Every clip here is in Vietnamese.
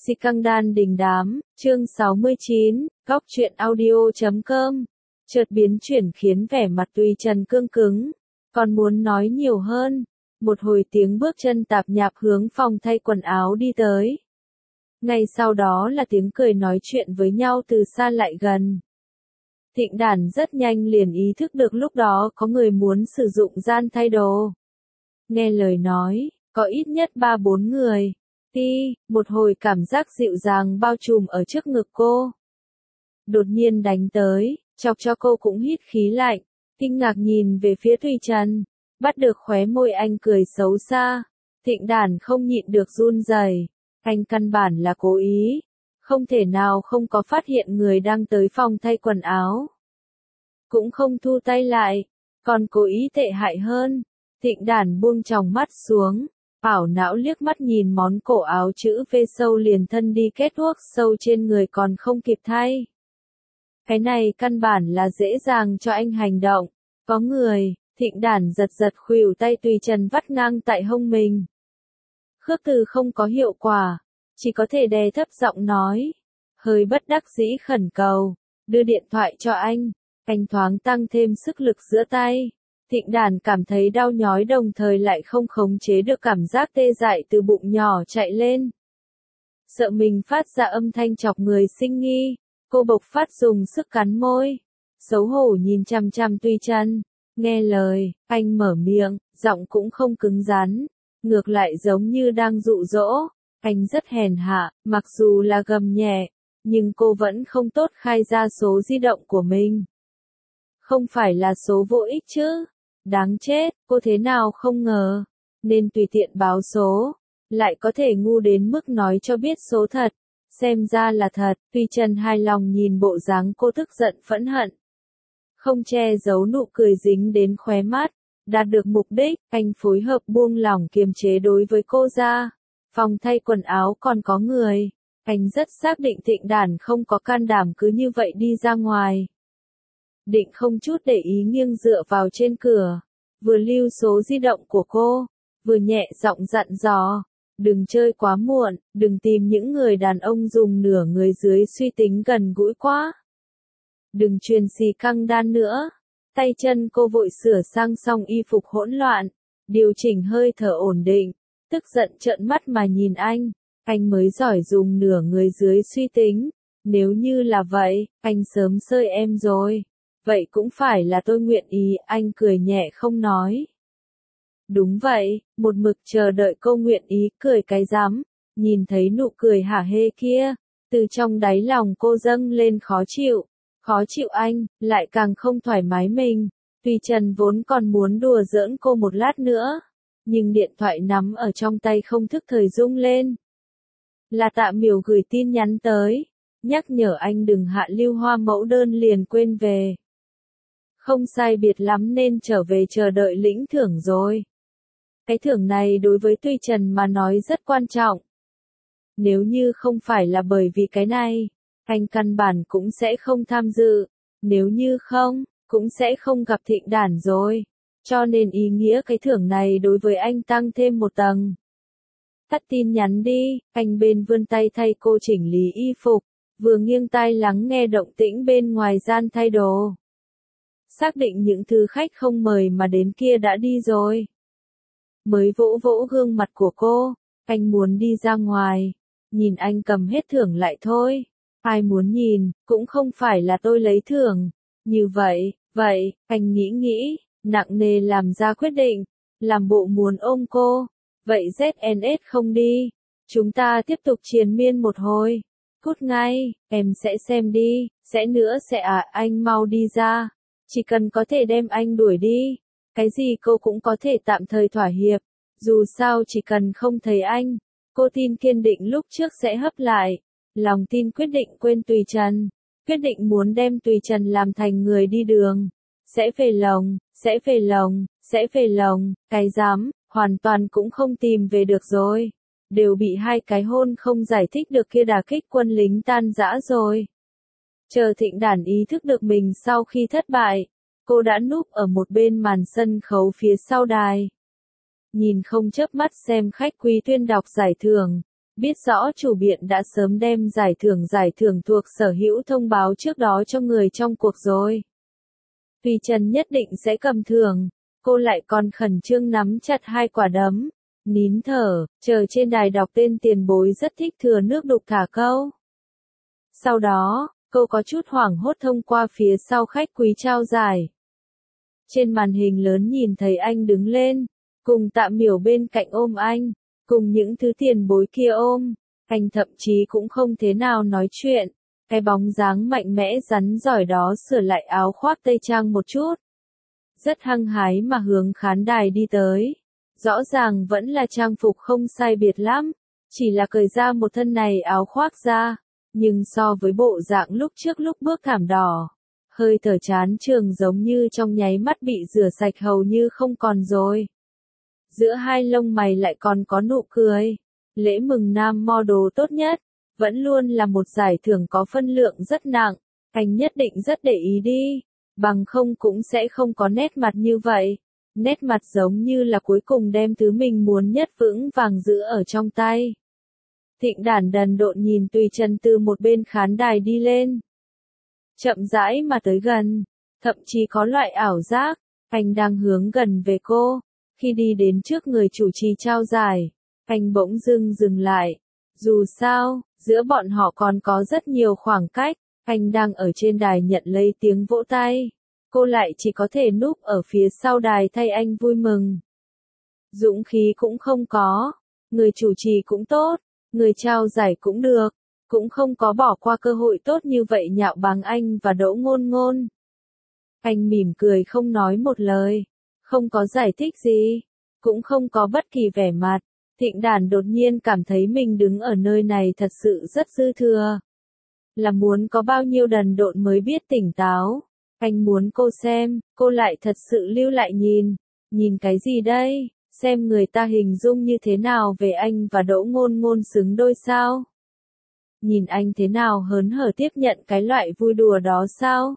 Si căng đan đình đám, chương 69, góc truyện audio.com. Chợt biến chuyển khiến vẻ mặt Tùy Trần cương cứng, còn muốn nói nhiều hơn. Một hồi tiếng bước chân tạp nhạp hướng phòng thay quần áo đi tới. Ngay sau đó là tiếng cười nói chuyện với nhau từ xa lại gần. Thịnh Đản rất nhanh liền ý thức được lúc đó có người muốn sử dụng gian thay đồ. Nghe lời nói, có ít nhất 3-4 người. Một hồi cảm giác dịu dàng bao trùm ở trước ngực cô. Đột nhiên đánh tới, chọc cho cô cũng hít khí lạnh, kinh ngạc nhìn về phía Tùy Trần, bắt được khóe môi anh cười xấu xa. Thịnh Đản không nhịn được run rẩy, anh căn bản là cố ý, không thể nào không có phát hiện người đang tới phòng thay quần áo. Cũng không thu tay lại, còn cố ý tệ hại hơn. Thịnh Đản buông tròng mắt xuống, ảo não liếc mắt nhìn món cổ áo chữ V sâu liền thân đi kết guốc sâu trên người còn không kịp thay. Cái này căn bản là dễ dàng cho anh hành động. Có người, Thịnh Đản giật giật khuỷu tay Tùy Trần vắt ngang tại hông mình. Khước từ không có hiệu quả, chỉ có thể đè thấp giọng nói. Hơi bất đắc dĩ khẩn cầu, đưa điện thoại cho anh thoáng tăng thêm sức lực giữa tay. Thịnh Đản cảm thấy đau nhói đồng thời lại không khống chế được cảm giác tê dại từ bụng nhỏ chạy lên. Sợ mình phát ra âm thanh chọc người sinh nghi, cô bộc phát dùng sức cắn môi. Xấu hổ nhìn chằm chằm Tùy Trần, nghe lời, anh mở miệng, giọng cũng không cứng rắn, ngược lại giống như đang dụ dỗ. Anh rất hèn hạ, mặc dù là gầm nhẹ, nhưng cô vẫn không tốt khai ra số di động của mình. Không phải là số vô ích chứ? Đáng chết, cô thế nào không ngờ, nên tùy tiện báo số, lại có thể ngu đến mức nói cho biết số thật, xem ra là thật. Tùy Trần hài lòng nhìn bộ dáng cô tức giận phẫn hận, không che giấu nụ cười dính đến khóe mắt, đạt được mục đích, anh phối hợp buông lỏng kiềm chế đối với cô ra. Phòng thay quần áo còn có người, anh rất xác định Thịnh Đản không có can đảm cứ như vậy đi ra ngoài. Định không chút để ý nghiêng dựa vào trên cửa, vừa lưu số di động của cô, vừa nhẹ giọng dặn dò, đừng chơi quá muộn, đừng tìm những người đàn ông dùng nửa người dưới suy tính gần gũi quá. Đừng truyền xì căng đan nữa. Tay chân cô vội sửa sang xong y phục hỗn loạn, điều chỉnh hơi thở ổn định, tức giận trợn mắt mà nhìn anh mới giỏi dùng nửa người dưới suy tính, nếu như là vậy, anh sớm sơi em rồi. Vậy cũng phải là tôi nguyện ý, anh cười nhẹ không nói. Đúng vậy, một mực chờ đợi cô nguyện ý cười cái rắm, nhìn thấy nụ cười hả hê kia, từ trong đáy lòng cô dâng lên khó chịu anh, lại càng không thoải mái mình. Tùy Trần vốn còn muốn đùa giỡn cô một lát nữa, nhưng điện thoại nắm ở trong tay không thức thời rung lên. Là Tạ Miểu gửi tin nhắn tới, nhắc nhở anh đừng hạ lưu hoa mẫu đơn liền quên về. Không sai biệt lắm nên trở về chờ đợi lĩnh thưởng rồi. Cái thưởng này đối với Tùy Trần mà nói rất quan trọng. Nếu như không phải là bởi vì cái này, anh căn bản cũng sẽ không tham dự. Nếu như không, cũng sẽ không gặp Thịnh Đản rồi. Cho nên ý nghĩa cái thưởng này đối với anh tăng thêm một tầng. Tắt tin nhắn đi, anh bên vươn tay thay cô chỉnh lý y phục, vừa nghiêng tai lắng nghe động tĩnh bên ngoài gian thay đồ. Xác định những thứ khách không mời mà đến kia đã đi rồi. Mới vỗ vỗ gương mặt của cô, anh muốn đi ra ngoài, nhìn anh cầm hết thưởng lại thôi. Ai muốn nhìn, cũng không phải là tôi lấy thưởng. Như vậy, anh nghĩ, nặng nề làm ra quyết định, làm bộ muốn ôm cô. Vậy ZNS không đi, chúng ta tiếp tục triền miên một hồi. Cút ngay, em sẽ xem đi, sẽ nữa sẽ anh mau đi ra. Chỉ cần có thể đem anh đuổi đi, cái gì cô cũng có thể tạm thời thỏa hiệp, dù sao chỉ cần không thấy anh, cô tin kiên định lúc trước sẽ hấp lại, lòng tin quyết định quên Tùy Trần, quyết định muốn đem Tùy Trần làm thành người đi đường, sẽ về lồng, cái dám, hoàn toàn cũng không tìm về được rồi, đều bị hai cái hôn không giải thích được kia đả kích quân lính tan rã rồi. Chờ Thịnh Đản ý thức được mình sau khi thất bại, cô đã núp ở một bên màn sân khấu phía sau đài. Nhìn không chớp mắt xem khách quý tuyên đọc giải thưởng, Biết rõ chủ biện đã sớm đem giải thưởng thuộc sở hữu thông báo trước đó cho người trong cuộc rồi. Tùy Trần nhất định sẽ cầm thưởng, cô lại còn khẩn trương nắm chặt hai quả đấm, nín thở, chờ trên đài đọc tên tiền bối rất thích thừa nước đục thả câu. Sau đó, cô có chút hoảng hốt thông qua phía sau khách quý trao giải. Trên màn hình lớn nhìn thấy anh đứng lên, cùng Tạ Miểu bên cạnh ôm anh, cùng những thứ tiền bối kia ôm, anh thậm chí cũng không thế nào nói chuyện, cái bóng dáng mạnh mẽ rắn giỏi đó sửa lại áo khoác tây trang một chút. Rất hăng hái mà hướng khán đài đi tới, rõ ràng vẫn là trang phục không sai biệt lắm, chỉ là cởi ra một thân này áo khoác ra, nhưng so với bộ dạng lúc trước lúc bước thảm đỏ, hơi thở chán trường giống như trong nháy mắt bị rửa sạch hầu như không còn rồi. Giữa hai lông mày lại còn có nụ cười. Lễ mừng nam model tốt nhất, vẫn luôn là một giải thưởng có phân lượng rất nặng, anh nhất định rất để ý đi, bằng không cũng sẽ không có nét mặt như vậy. Nét mặt giống như là cuối cùng đem thứ mình muốn nhất vững vàng giữ ở trong tay. Thịnh Đản đần độn nhìn Tùy Trần từ một bên khán đài đi lên. Chậm rãi mà tới gần, thậm chí có loại ảo giác, anh đang hướng gần về cô. Khi đi đến trước người chủ trì trao giải, anh bỗng dưng dừng lại. Dù sao, giữa bọn họ còn có rất nhiều khoảng cách, anh đang ở trên đài nhận lấy tiếng vỗ tay. Cô lại chỉ có thể núp ở phía sau đài thay anh vui mừng. Dũng khí cũng không có, người chủ trì cũng tốt, người trao giải cũng được, cũng không có bỏ qua cơ hội tốt như vậy nhạo báng anh và Đỗ Ngôn Ngôn. Anh mỉm cười không nói một lời, không có giải thích gì, cũng không có bất kỳ vẻ mặt. Thịnh Đản đột nhiên cảm thấy mình đứng ở nơi này thật sự rất dư thừa. Là muốn có bao nhiêu đần độn mới biết tỉnh táo. Anh muốn cô xem, cô lại thật sự lưu lại nhìn. Nhìn cái gì đây? Xem người ta hình dung như thế nào về anh và Đỗ Ngôn Ngôn xứng đôi sao? Nhìn anh thế nào hớn hở tiếp nhận cái loại vui đùa đó sao?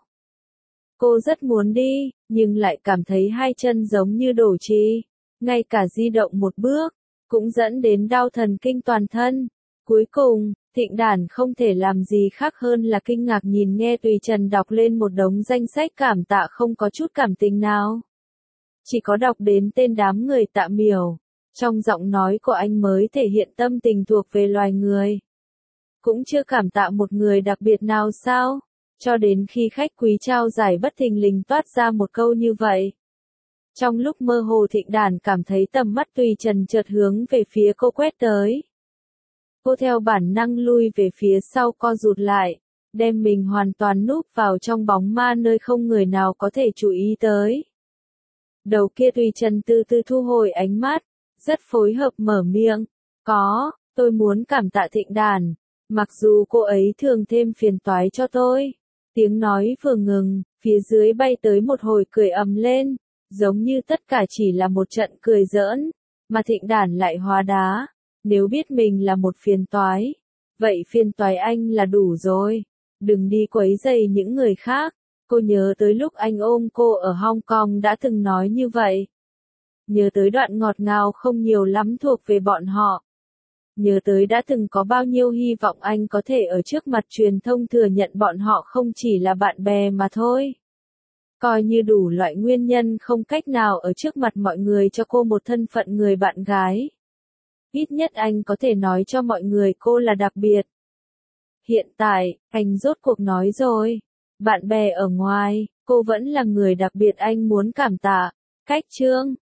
Cô rất muốn đi, nhưng lại cảm thấy hai chân giống như đổ trì. Ngay cả di động một bước, cũng dẫn đến đau thần kinh toàn thân. Cuối cùng, Thịnh Đản không thể làm gì khác hơn là kinh ngạc nhìn nghe Tùy Trần đọc lên một đống danh sách cảm tạ không có chút cảm tình nào. Chỉ có đọc đến tên đám người Tạ Miểu. Trong giọng nói của anh mới thể hiện tâm tình thuộc về loài người. Cũng chưa cảm tạ một người đặc biệt nào sao? Cho đến khi khách quý trao giải bất thình lình toát ra một câu như vậy. Trong lúc mơ hồ Thịnh Đản cảm thấy tầm mắt Tùy Trần chợt hướng về phía cô quét tới. Cô theo bản năng lui về phía sau co rụt lại, đem mình hoàn toàn núp vào trong bóng ma nơi không người nào có thể chú ý tới. Đầu kia Tùy Trần từ từ thu hồi ánh mắt, rất phối hợp mở miệng. Tôi muốn cảm tạ Thịnh Đản, mặc dù cô ấy thường thêm phiền toái cho tôi. Tiếng nói vừa ngừng, phía dưới bay tới một hồi cười ầm lên, giống như tất cả chỉ là một trận cười giỡn, mà Thịnh Đản lại hóa đá. Nếu biết mình là một phiền toái, vậy phiền toái anh là đủ rồi. Đừng đi quấy rầy những người khác. Cô nhớ tới lúc anh ôm cô ở Hong Kong đã từng nói như vậy. Nhớ tới đoạn ngọt ngào không nhiều lắm thuộc về bọn họ. Nhớ tới đã từng có bao nhiêu hy vọng anh có thể ở trước mặt truyền thông thừa nhận bọn họ không chỉ là bạn bè mà thôi. Coi như đủ loại nguyên nhân không cách nào ở trước mặt mọi người cho cô một thân phận người bạn gái. Ít nhất anh có thể nói cho mọi người cô là đặc biệt. Hiện tại, anh rốt cuộc nói rồi. Bạn bè ở ngoài, cô vẫn là người đặc biệt anh muốn cảm tạ. Cách chương